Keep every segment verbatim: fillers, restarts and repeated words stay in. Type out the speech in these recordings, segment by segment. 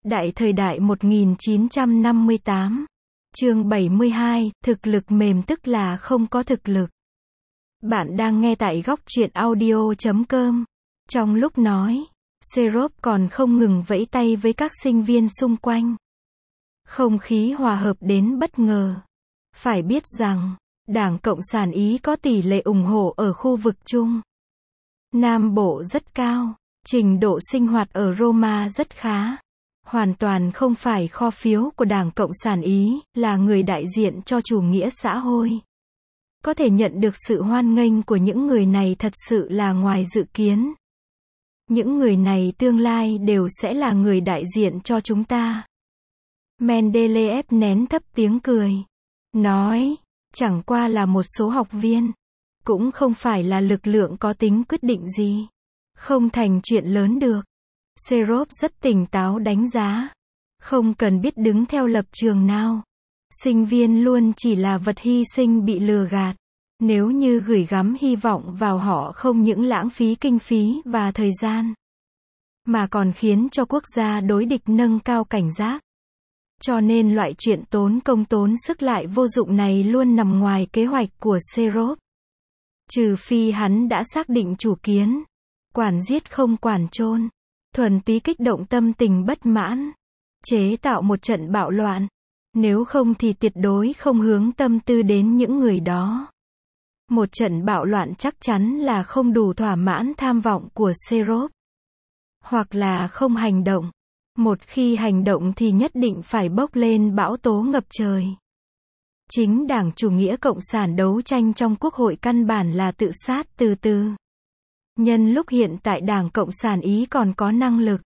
Đại thời đại một nghìn chín trăm năm mươi tám. Chương bảy mươi hai, thực lực mềm tức là không có thực lực. Bạn đang nghe tại góc truyện audio chấm com. Trong lúc nói, Serov còn không ngừng vẫy tay với các sinh viên xung quanh. Không khí hòa hợp đến bất ngờ. Phải biết rằng, Đảng Cộng sản Ý có tỷ lệ ủng hộ ở khu vực Trung Nam Bộ rất cao, trình độ sinh hoạt ở Roma rất khá. Hoàn toàn không phải kho phiếu của Đảng Cộng sản Ý, là người đại diện cho chủ nghĩa xã hội. Có thể nhận được sự hoan nghênh của những người này thật sự là ngoài dự kiến. Những người này tương lai đều sẽ là người đại diện cho chúng ta. Mendeleev nén thấp tiếng cười. Nói, chẳng qua là một số học viên. Cũng không phải là lực lượng có tính quyết định gì. Không thành chuyện lớn được. Serov rất tỉnh táo đánh giá. Không cần biết đứng theo lập trường nào. Sinh viên luôn chỉ là vật hy sinh bị lừa gạt. Nếu như gửi gắm hy vọng vào họ không những lãng phí kinh phí và thời gian, mà còn khiến cho quốc gia đối địch nâng cao cảnh giác. Cho nên loại chuyện tốn công tốn sức lại vô dụng này luôn nằm ngoài kế hoạch của Serov. Trừ phi hắn đã xác định chủ kiến. Quản giết không quản chôn. Thuần túy kích động tâm tình bất mãn. Chế tạo một trận bạo loạn. Nếu không thì tuyệt đối không hướng tâm tư đến những người đó. Một trận bạo loạn chắc chắn là không đủ thỏa mãn tham vọng của Serov. Hoặc là không hành động. Một khi hành động thì nhất định phải bốc lên bão tố ngập trời. Chính Đảng Chủ nghĩa Cộng sản đấu tranh trong Quốc hội căn bản là tự sát từ từ. Nhân lúc hiện tại Đảng Cộng sản Ý còn có năng lực.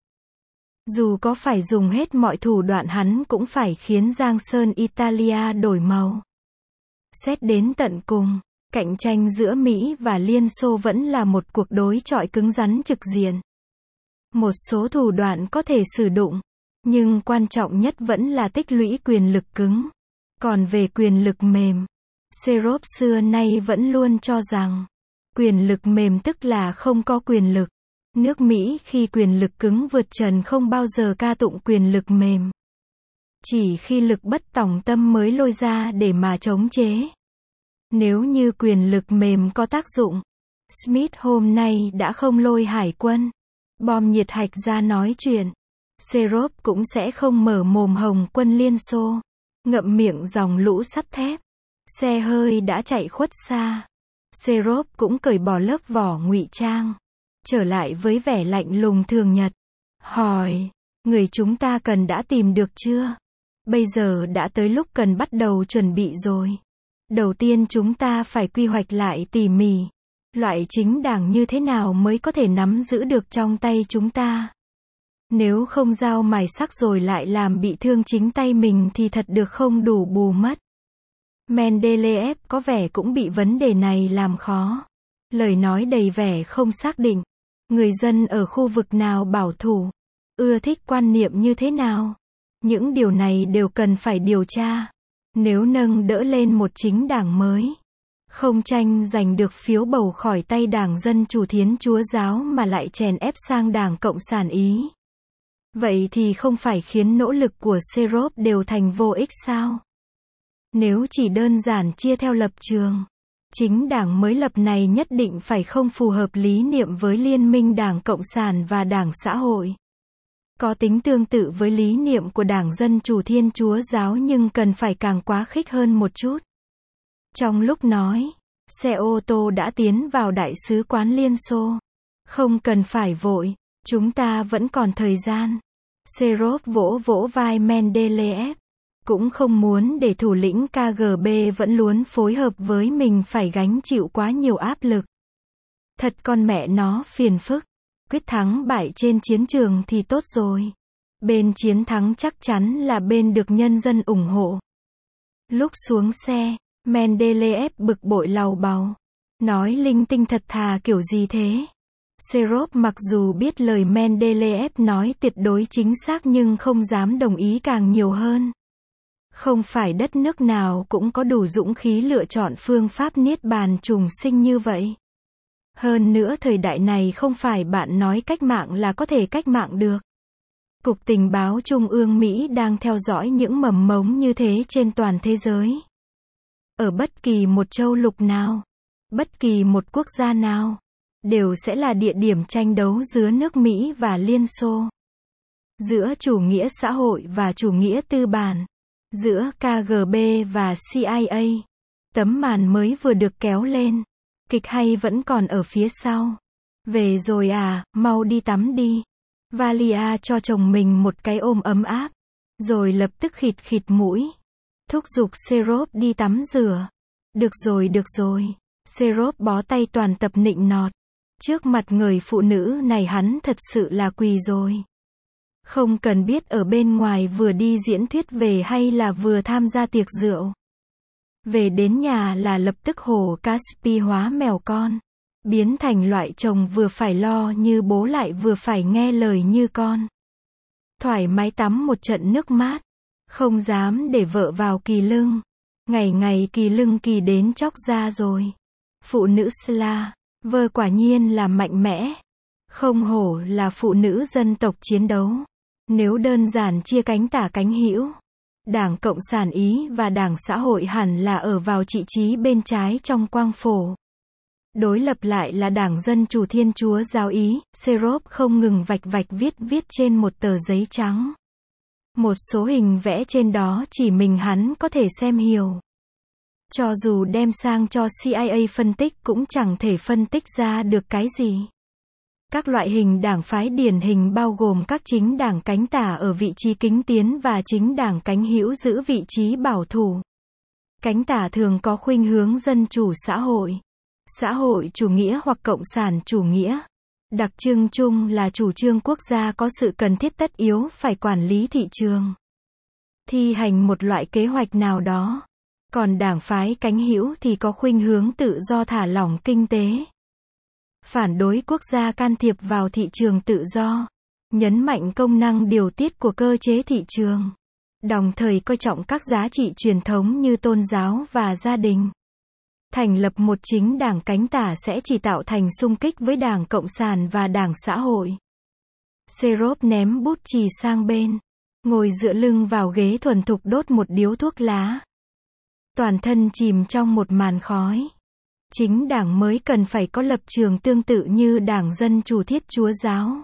Dù có phải dùng hết mọi thủ đoạn hắn cũng phải khiến Giang Sơn Italia đổi màu. Xét đến tận cùng, cạnh tranh giữa Mỹ và Liên Xô vẫn là một cuộc đối chọi cứng rắn trực diện. Một số thủ đoạn có thể sử dụng, nhưng quan trọng nhất vẫn là tích lũy quyền lực cứng. Còn về quyền lực mềm, Serov xưa nay vẫn luôn cho rằng, quyền lực mềm tức là không có quyền lực. Nước Mỹ khi quyền lực cứng vượt trần không bao giờ ca tụng quyền lực mềm. Chỉ khi lực bất tòng tâm mới lôi ra để mà chống chế. Nếu như quyền lực mềm có tác dụng, Smith hôm nay đã không lôi hải quân, bom nhiệt hạch ra nói chuyện. Serov cũng sẽ không mở mồm hồng quân Liên Xô, ngậm miệng dòng lũ sắt thép. Xe hơi đã chạy khuất xa. Serov cũng cởi bỏ lớp vỏ ngụy trang, trở lại với vẻ lạnh lùng thường nhật. Hỏi, người chúng ta cần đã tìm được chưa? Bây giờ đã tới lúc cần bắt đầu chuẩn bị rồi. Đầu tiên chúng ta phải quy hoạch lại tỉ mỉ. Loại chính đảng như thế nào mới có thể nắm giữ được trong tay chúng ta? Nếu không dao mài sắc rồi lại làm bị thương chính tay mình thì thật được không đủ bù mất. Mendeleev có vẻ cũng bị vấn đề này làm khó. Lời nói đầy vẻ không xác định. Người dân ở khu vực nào bảo thủ, ưa thích quan niệm như thế nào? Những điều này đều cần phải điều tra. Nếu nâng đỡ lên một chính đảng mới, không tranh giành được phiếu bầu khỏi tay Đảng Dân Chủ Thiến Chúa Giáo mà lại chèn ép sang Đảng Cộng sản Ý, vậy thì không phải khiến nỗ lực của Serov đều thành vô ích sao? Nếu chỉ đơn giản chia theo lập trường, chính đảng mới lập này nhất định phải không phù hợp lý niệm với Liên minh Đảng Cộng sản và Đảng Xã hội. Có tính tương tự với lý niệm của Đảng Dân Chủ Thiên Chúa Giáo nhưng cần phải càng quá khích hơn một chút. Trong lúc nói, xe ô tô đã tiến vào Đại sứ quán Liên Xô. Không cần phải vội, chúng ta vẫn còn thời gian. Serov vỗ vỗ vai Mendeleev. Cũng không muốn để thủ lĩnh ca giê bê vẫn luôn phối hợp với mình phải gánh chịu quá nhiều áp lực. Thật con mẹ nó phiền phức. Quyết thắng bại trên chiến trường thì tốt rồi. Bên chiến thắng chắc chắn là bên được nhân dân ủng hộ. Lúc xuống xe, Mendeleev bực bội làu bàu. Nói linh tinh thật thà kiểu gì thế? Serov mặc dù biết lời Mendeleev nói tuyệt đối chính xác nhưng không dám đồng ý càng nhiều hơn. Không phải đất nước nào cũng có đủ dũng khí lựa chọn phương pháp niết bàn trùng sinh như vậy. Hơn nữa thời đại này không phải bạn nói cách mạng là có thể cách mạng được. Cục Tình báo Trung ương Mỹ đang theo dõi những mầm mống như thế trên toàn thế giới. Ở bất kỳ một châu lục nào, bất kỳ một quốc gia nào, đều sẽ là địa điểm tranh đấu giữa nước Mỹ và Liên Xô. Giữa chủ nghĩa xã hội và chủ nghĩa tư bản. Giữa K G B và C I A. Tấm màn mới vừa được kéo lên. Kịch hay vẫn còn ở phía sau. Về rồi à, mau đi tắm đi. Valia cho chồng mình một cái ôm ấm áp. Rồi lập tức khịt khịt mũi. Thúc giục Serov đi tắm rửa. Được rồi được rồi. Serov bó tay toàn tập nịnh nọt. Trước mặt người phụ nữ này hắn thật sự là quỳ rồi. Không cần biết ở bên ngoài vừa đi diễn thuyết về hay là vừa tham gia tiệc rượu. Về đến nhà là lập tức hổ Caspi hóa mèo con. Biến thành loại chồng vừa phải lo như bố lại vừa phải nghe lời như con. Thoải mái tắm một trận nước mát. Không dám để vợ vào kỳ lưng. Ngày ngày kỳ lưng kỳ đến chóc ra rồi. Phụ nữ Sla, vơ quả nhiên là mạnh mẽ. Không hổ là phụ nữ dân tộc chiến đấu. Nếu đơn giản chia cánh tả cánh hữu, Đảng Cộng sản Ý và Đảng Xã hội hẳn là ở vào vị trí bên trái trong quang phổ. Đối lập lại là Đảng Dân Chủ Thiên Chúa Giáo Ý, Serov không ngừng vạch vạch viết viết trên một tờ giấy trắng. Một số hình vẽ trên đó chỉ mình hắn có thể xem hiểu. Cho dù đem sang cho C I A phân tích cũng chẳng thể phân tích ra được cái gì. Các loại hình đảng phái điển hình bao gồm các chính đảng cánh tả ở vị trí kính tiến và chính đảng cánh hữu giữ vị trí bảo thủ. Cánh tả thường có khuynh hướng dân chủ xã hội, xã hội chủ nghĩa hoặc cộng sản chủ nghĩa. Đặc trưng chung là chủ trương quốc gia có sự cần thiết tất yếu phải quản lý thị trường, thi hành một loại kế hoạch nào đó. Còn đảng phái cánh hữu thì có khuynh hướng tự do thả lỏng kinh tế. Phản đối quốc gia can thiệp vào thị trường tự do, nhấn mạnh công năng điều tiết của cơ chế thị trường, đồng thời coi trọng các giá trị truyền thống như tôn giáo và gia đình. Thành lập một chính đảng cánh tả sẽ chỉ tạo thành xung kích với Đảng Cộng sản và Đảng Xã hội. Serov ném bút chì sang bên, ngồi dựa lưng vào ghế thuần thục đốt một điếu thuốc lá. Toàn thân chìm trong một màn khói. Chính đảng mới cần phải có lập trường tương tự như Đảng Dân Chủ Thiết Chúa Giáo.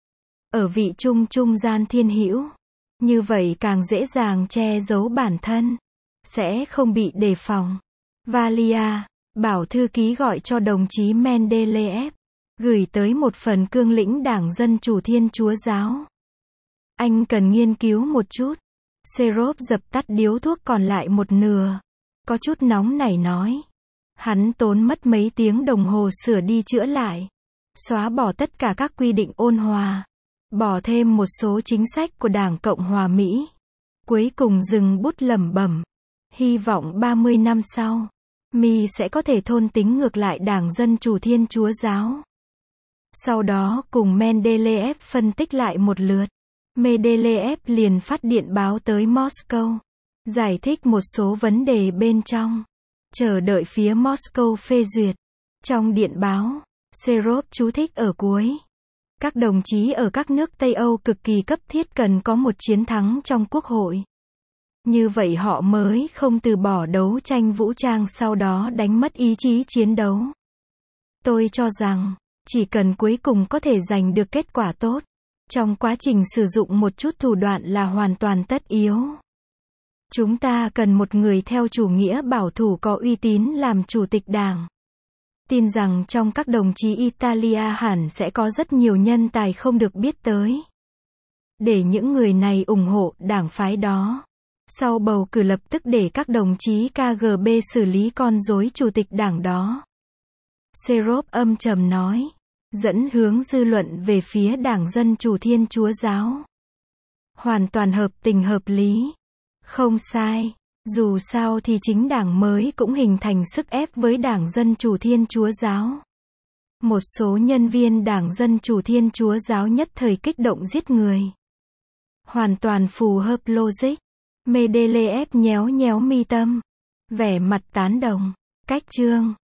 Ở vị trung trung gian thiên hữu. Như vậy càng dễ dàng che giấu bản thân. Sẽ không bị đề phòng. Valia, bảo thư ký gọi cho đồng chí Mendeleev. Gửi tới một phần cương lĩnh Đảng Dân Chủ Thiên Chúa Giáo. Anh cần nghiên cứu một chút. Serov dập tắt điếu thuốc còn lại một nửa. Có chút nóng nảy nói. Hắn tốn mất mấy tiếng đồng hồ sửa đi chữa lại. Xóa bỏ tất cả các quy định ôn hòa. Bỏ thêm một số chính sách của Đảng Cộng hòa Mỹ. Cuối cùng dừng bút lẩm bẩm. Hy vọng ba mươi năm sau, mi sẽ có thể thôn tính ngược lại Đảng Dân Chủ Thiên Chúa Giáo. Sau đó cùng Mendeleev phân tích lại một lượt. Mendeleev liền phát điện báo tới Moscow. Giải thích một số vấn đề bên trong. Chờ đợi phía Moscow phê duyệt. Trong điện báo, Serov chú thích ở cuối. Các đồng chí ở các nước Tây Âu cực kỳ cấp thiết cần có một chiến thắng trong quốc hội. Như vậy họ mới không từ bỏ đấu tranh vũ trang sau đó đánh mất ý chí chiến đấu. Tôi cho rằng, chỉ cần cuối cùng có thể giành được kết quả tốt, trong quá trình sử dụng một chút thủ đoạn là hoàn toàn tất yếu. Chúng ta cần một người theo chủ nghĩa bảo thủ có uy tín làm chủ tịch đảng. Tin rằng trong các đồng chí Italia hẳn sẽ có rất nhiều nhân tài không được biết tới. Để những người này ủng hộ đảng phái đó. Sau bầu cử lập tức để các đồng chí K G B xử lý con rối chủ tịch đảng đó. Serov âm trầm nói. Dẫn hướng dư luận về phía Đảng Dân Chủ Thiên Chúa Giáo. Hoàn toàn hợp tình hợp lý. Không sai. Dù sao thì chính đảng mới cũng hình thành sức ép với Đảng Dân Chủ Thiên Chúa Giáo. Một số nhân viên Đảng Dân Chủ Thiên Chúa Giáo nhất thời kích động giết người. Hoàn toàn phù hợp logic. Mendeleev nhéo nhéo mi tâm. Vẻ mặt tán đồng. Cách chương.